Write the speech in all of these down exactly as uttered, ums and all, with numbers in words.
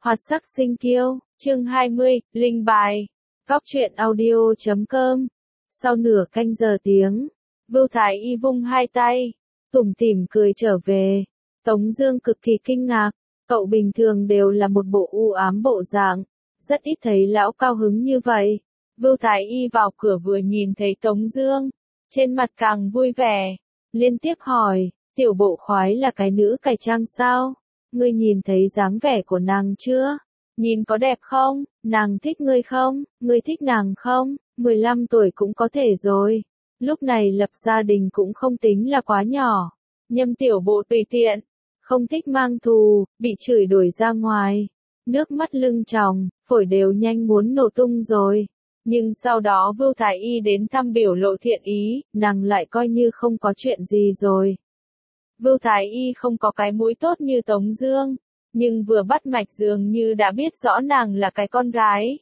Hoạt sắc sinh kiêu, chương hai mươi, Linh bài. Góc truyện audio chấm com. Sau nửa canh giờ tiếng, Vưu Thái Y vung hai tay, tủm tỉm cười trở về. Tống Dương cực kỳ kinh ngạc, cậu bình thường đều là một bộ u ám bộ dạng, rất ít thấy lão cao hứng như vậy. Vưu Thái Y vào cửa vừa nhìn thấy Tống Dương, trên mặt càng vui vẻ, liên tiếp hỏi, tiểu bộ khoái là cái nữ cải trang sao? Ngươi nhìn thấy dáng vẻ của nàng chưa? Nhìn có đẹp không? Nàng thích ngươi không? Ngươi thích nàng không? mười lăm tuổi cũng có thể rồi. Lúc này lập gia đình cũng không tính là quá nhỏ. Nhâm tiểu bộ tùy tiện, không thích mang thù, bị chửi đuổi ra ngoài. Nước mắt lưng tròng, phổi đều nhanh muốn nổ tung rồi. Nhưng sau đó Vưu Thái Y đến thăm biểu lộ thiện ý, nàng lại coi như không có chuyện gì rồi. Vưu Thái Y không có cái mũi tốt như Tống Dương, nhưng vừa bắt mạch dường như đã biết rõ nàng là cái con gái.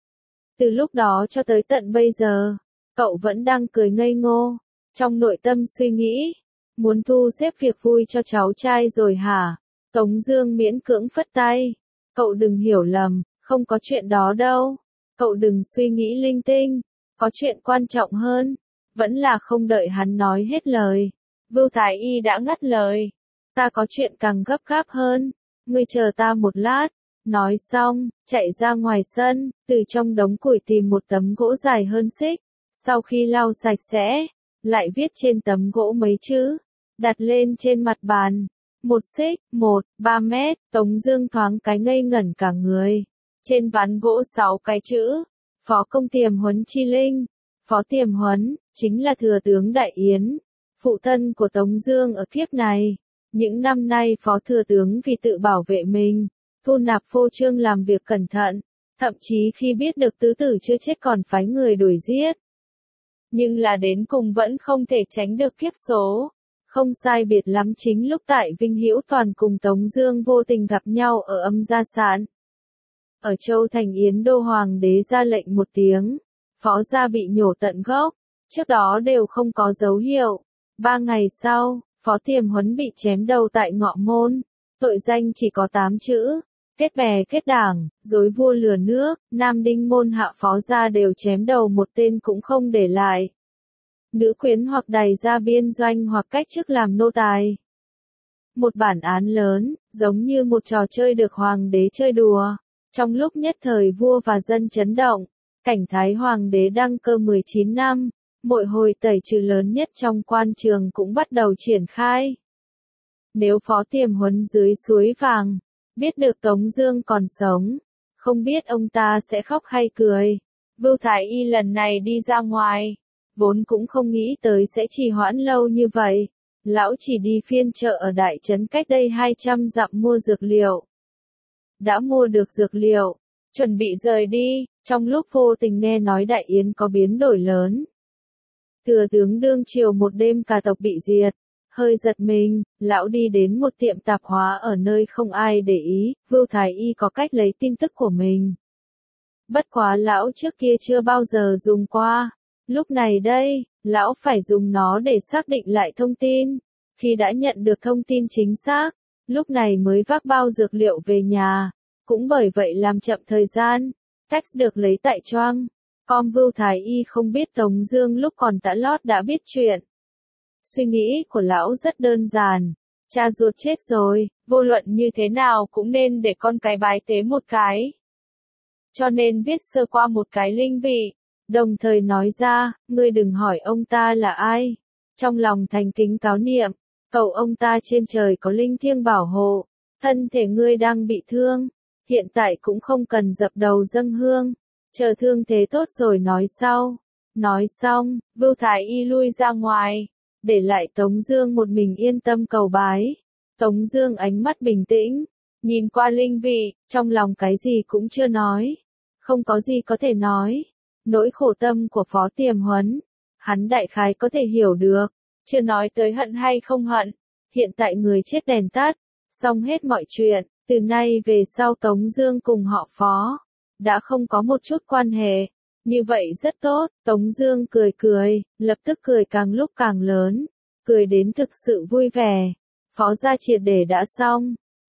Từ lúc đó cho tới tận bây giờ, cậu vẫn đang cười ngây ngô, trong nội tâm suy nghĩ, muốn thu xếp việc vui cho cháu trai rồi hả? Tống Dương miễn cưỡng phất tay, cậu đừng hiểu lầm, không có chuyện đó đâu, cậu đừng suy nghĩ linh tinh, có chuyện quan trọng hơn. Vẫn là không đợi hắn nói hết lời, Vưu Thái Y đã ngắt lời, ta có chuyện càng gấp gáp hơn, ngươi chờ ta một lát. Nói xong, chạy ra ngoài sân, từ trong đống củi tìm một tấm gỗ dài hơn xích, sau khi lau sạch sẽ, lại viết trên tấm gỗ mấy chữ, đặt lên trên mặt bàn. Một xích, một, ba mét, Tống Dương thoáng cái ngây ngẩn cả người. Trên ván gỗ sáu cái chữ, Phó Công Tiềm Huấn Chi Linh. Phó Tiềm Huấn, chính là thừa tướng Đại Yến, phụ thân của Tống Dương ở kiếp này. Những năm nay Phó Thừa tướng vì tự bảo vệ mình, thu nạp phô trương làm việc cẩn thận, thậm chí khi biết được tứ tử chưa chết còn phái người đuổi giết. Nhưng là đến cùng vẫn không thể tránh được kiếp số. Không sai biệt lắm chính lúc tại Vinh Hữu Toàn cùng Tống Dương vô tình gặp nhau ở Âm Gia Sạn. Ở Châu Thành Yến Đô Hoàng đế ra lệnh một tiếng, Phó gia bị nhổ tận gốc, trước đó đều không có dấu hiệu. Ba ngày sau, Phó Tiềm Huấn bị chém đầu tại Ngọ Môn, tội danh chỉ có tám chữ, kết bè kết đảng, dối vua lừa nước. Nam Đinh môn hạ Phó gia đều chém đầu một tên cũng không để lại. Nữ quyến hoặc đày ra biên doanh hoặc cách chức làm nô tài. Một bản án lớn, giống như một trò chơi được hoàng đế chơi đùa. Trong lúc nhất thời vua và dân chấn động, cảnh Thái Hoàng đế đăng cơ mười chín năm, mỗi hồi tẩy trừ lớn nhất trong quan trường cũng bắt đầu triển khai. Nếu Phó Tiềm Huấn dưới suối vàng, biết được Tống Dương còn sống, không biết ông ta sẽ khóc hay cười. Vưu Thái Y lần này đi ra ngoài, vốn cũng không nghĩ tới sẽ trì hoãn lâu như vậy. Lão chỉ đi phiên chợ ở đại trấn cách đây hai trăm dặm mua dược liệu. Đã mua được dược liệu, chuẩn bị rời đi, trong lúc vô tình nghe nói Đại Yến có biến đổi lớn. Thừa tướng đương triều một đêm cả tộc bị diệt, hơi giật mình, lão đi đến một tiệm tạp hóa ở nơi không ai để ý. Vưu Thái Y có cách lấy tin tức của mình. Bất quá lão trước kia chưa bao giờ dùng qua, lúc này đây, lão phải dùng nó để xác định lại thông tin. Khi đã nhận được thông tin chính xác, lúc này mới vác bao dược liệu về nhà, cũng bởi vậy làm chậm thời gian. Text được lấy tại Choang. Com Vưu Thái Y không biết Tống Dương lúc còn tã lót đã biết chuyện. Suy nghĩ của lão rất đơn giản, cha ruột chết rồi, vô luận như thế nào cũng nên để con cái bái tế một cái. Cho nên viết sơ qua một cái linh vị, đồng thời nói ra, ngươi đừng hỏi ông ta là ai. Trong lòng thành kính cáo niệm, cầu ông ta trên trời có linh thiêng bảo hộ, thân thể ngươi đang bị thương, hiện tại cũng không cần dập đầu dâng hương, chờ thương thế tốt rồi nói sau. Nói xong, Vưu Thái Y lui ra ngoài, để lại Tống Dương một mình yên tâm cầu bái. Tống Dương ánh mắt bình tĩnh, nhìn qua linh vị, trong lòng cái gì cũng chưa nói, không có gì có thể nói. Nỗi khổ tâm của Phó Tiềm Huấn, hắn đại khái có thể hiểu được, chưa nói tới hận hay không hận. Hiện tại người chết đèn tắt, xong hết mọi chuyện. Từ nay về sau Tống Dương cùng họ Phó đã không có một chút quan hệ. Như vậy rất tốt. Tống Dương cười cười, lập tức cười càng lúc càng lớn, cười đến thực sự vui vẻ. Phó gia triệt để đã xong.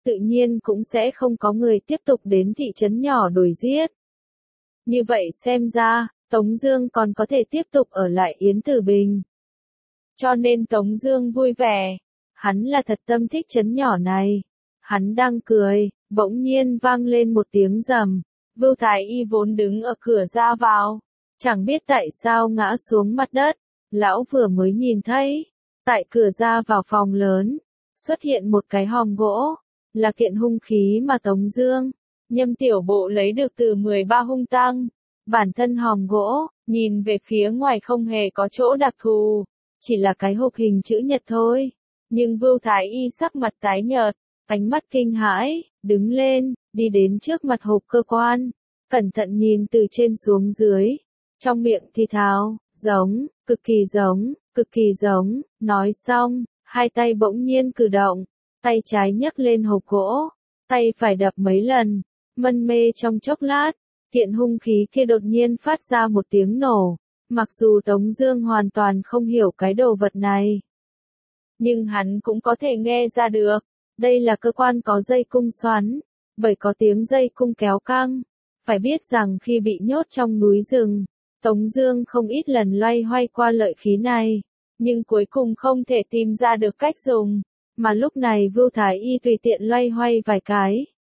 tự nhiên cũng sẽ không có người tiếp tục đến thị trấn nhỏ đuổi giết. Như vậy xem ra, Tống Dương còn có thể tiếp tục ở lại Yến Tử Bình. Cho nên Tống Dương vui vẻ, hắn là thật tâm thích trấn nhỏ này. Hắn đang cười, bỗng nhiên vang lên một tiếng rầm. Vưu Thái Y vốn đứng ở cửa ra vào, chẳng biết tại sao ngã xuống mặt đất. Lão vừa mới nhìn thấy, tại cửa ra vào phòng lớn, xuất hiện một cái hòm gỗ, là kiện hung khí mà Tống Dương, Nhâm tiểu bộ lấy được từ mười ba hung tăng. Bản thân hòm gỗ, nhìn về phía ngoài không hề có chỗ đặc thù, chỉ là cái hộp hình chữ nhật thôi. Nhưng Vưu Thái Y sắc mặt tái nhợt, ánh mắt kinh hãi, đứng lên, đi đến trước mặt hộp cơ quan, cẩn thận nhìn từ trên xuống dưới, trong miệng thì thào, giống, cực kỳ giống, cực kỳ giống, nói xong, hai tay bỗng nhiên cử động, tay trái nhấc lên hộp gỗ, tay phải đập mấy lần, mân mê trong chốc lát, kiện hung khí kia đột nhiên phát ra một tiếng nổ, mặc dù Tống Dương hoàn toàn không hiểu cái đồ vật này, nhưng hắn cũng có thể nghe ra được, đây là cơ quan có dây cung xoắn, bởi có tiếng dây cung kéo căng. Phải biết rằng khi bị nhốt trong núi rừng, Tống Dương không ít lần loay hoay qua lợi khí này, nhưng cuối cùng không thể tìm ra được cách dùng, mà lúc này Vưu Thái Y tùy tiện loay hoay vài cái,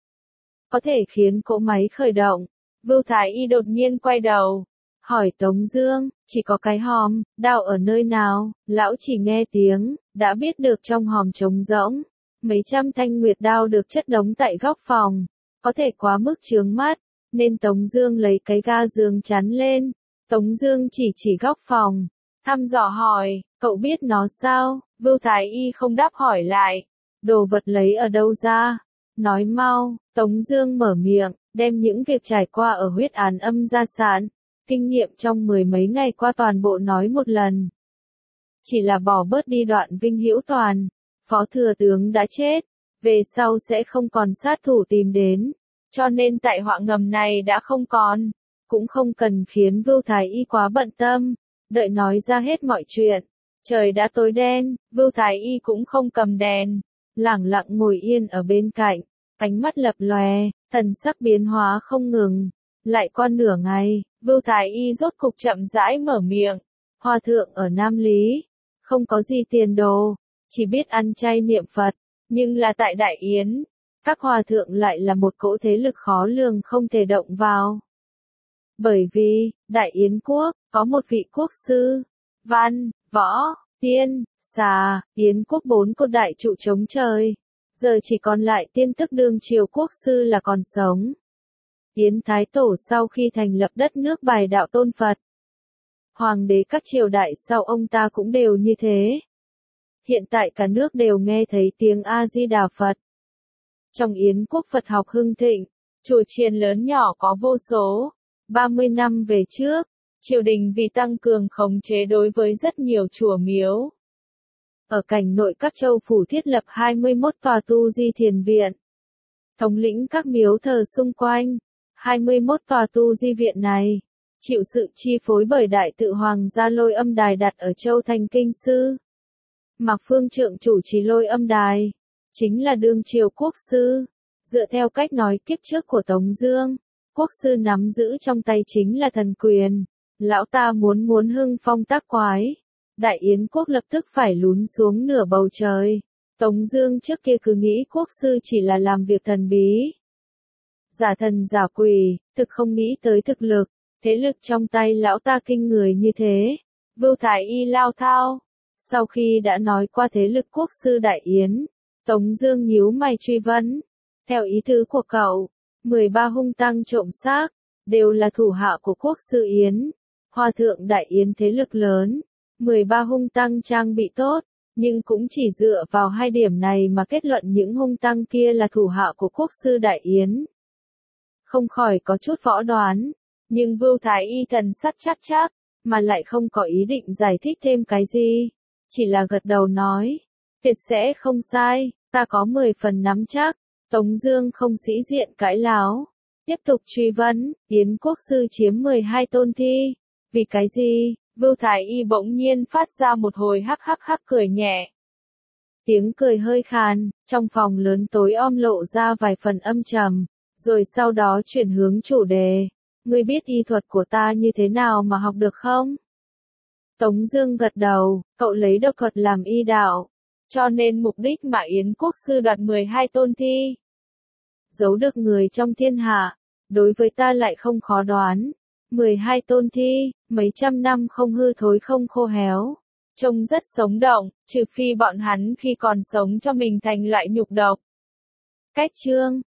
có thể khiến cỗ máy khởi động. Vưu Thái Y đột nhiên quay đầu, hỏi Tống Dương, chỉ có cái hòm, đao ở nơi nào? Lão chỉ nghe tiếng, đã biết được trong hòm trống rỗng, mấy trăm thanh nguyệt đao được chất đống tại góc phòng, có thể quá mức chướng mắt, nên Tống Dương lấy cái ga giường chắn lên. Tống Dương chỉ chỉ góc phòng, thăm dò hỏi, cậu biết nó sao? Vưu Thái Y không đáp hỏi lại, đồ vật lấy ở đâu ra? Nói mau. Tống Dương mở miệng, đem những việc trải qua ở huyết án âm gia sản, kinh nghiệm trong mười mấy ngày qua toàn bộ nói một lần. Chỉ là bỏ bớt đi đoạn Vinh Hữu Toàn, phó thừa tướng đã chết, về sau sẽ không còn sát thủ tìm đến, cho nên tại họa ngầm này đã không còn, cũng không cần khiến Vưu Thái Y quá bận tâm, đợi nói ra hết mọi chuyện. Trời đã tối đen, Vưu Thái Y cũng không cầm đèn, lẳng lặng ngồi yên ở bên cạnh, ánh mắt lập lòe, thần sắc biến hóa không ngừng. Lại qua nửa ngày, Vưu Thái Y rốt cục chậm rãi mở miệng, hòa thượng ở Nam Lý, không có gì tiền đồ, chỉ biết ăn chay niệm Phật, nhưng là tại Đại Yến, các hòa thượng lại là một cỗ thế lực khó lường không thể động vào. Bởi vì, Đại Yến quốc, có một vị quốc sư, văn, võ, tiên, xà, Yến quốc bốn cột đại trụ chống trời. Giờ chỉ còn lại tiên tức đương triều quốc sư là còn sống. Yến Thái Tổ sau khi thành lập đất nước bài đạo tôn Phật. Hoàng đế các triều đại sau ông ta cũng đều như thế. Hiện tại cả nước đều nghe thấy tiếng A-di-đà Phật. Trong Yến quốc Phật học hưng thịnh, chùa chiền lớn nhỏ có vô số. ba mươi năm về trước, triều đình vì tăng cường khống chế đối với rất nhiều chùa miếu. Ở cảnh nội các châu phủ thiết lập hai mươi mốt tòa tu di thiền viện. Thống lĩnh các miếu thờ xung quanh, hai mươi mốt tòa tu di viện này, chịu sự chi phối bởi đại tự hoàng gia Lôi Âm Đài đặt ở châu Thành Kinh Sư. Mạc Phương Trượng chủ trì Lôi Âm Đài, chính là đương triều quốc sư. Dựa theo cách nói kiếp trước của Tống Dương, quốc sư nắm giữ trong tay chính là thần quyền. Lão ta muốn muốn hưng phong tác quái, Đại Yến quốc lập tức phải lún xuống nửa bầu trời. Tống Dương trước kia cứ nghĩ quốc sư chỉ là làm việc thần bí, giả thần giả quỷ, thực không nghĩ tới thực lực, thế lực trong tay lão ta kinh người như thế. Vưu Thái Y lao thao, sau khi đã nói qua thế lực quốc sư Đại Yến, Tống Dương nhíu mày truy vấn, theo ý tứ của cậu, mười ba hung tăng trộm xác đều là thủ hạ của quốc sư Yến. Hòa thượng Đại Yến thế lực lớn, mười ba hung tăng trang bị tốt, nhưng cũng chỉ dựa vào hai điểm này mà kết luận những hung tăng kia là thủ hạ của quốc sư Đại Yến. Không khỏi có chút võ đoán, nhưng Vưu Thái Y thần sắc chắc chắc, mà lại không có ý định giải thích thêm cái gì, chỉ là gật đầu nói, tuyệt sẽ không sai, ta có mười phần nắm chắc. Tống Dương không sĩ diện cãi láo, tiếp tục truy vấn, Yến quốc sư chiếm mười hai tôn thi, vì cái gì? Vưu Thái Y bỗng nhiên phát ra một hồi hắc hắc hắc cười nhẹ. Tiếng cười hơi khàn, trong phòng lớn tối om lộ ra vài phần âm trầm, rồi sau đó chuyển hướng chủ đề. Ngươi biết y thuật của ta như thế nào mà học được không? Tống Dương gật đầu, cậu lấy độc thuật làm y đạo, cho nên mục đích mà Yến Quốc Sư đoạt mười hai tôn thi. Giấu được người trong thiên hạ, đối với ta lại không khó đoán. mười hai tôn thi, mấy trăm năm không hư thối không khô héo. Trông rất sống động, trừ phi bọn hắn khi còn sống cho mình thành loại nhục độc. Cách chương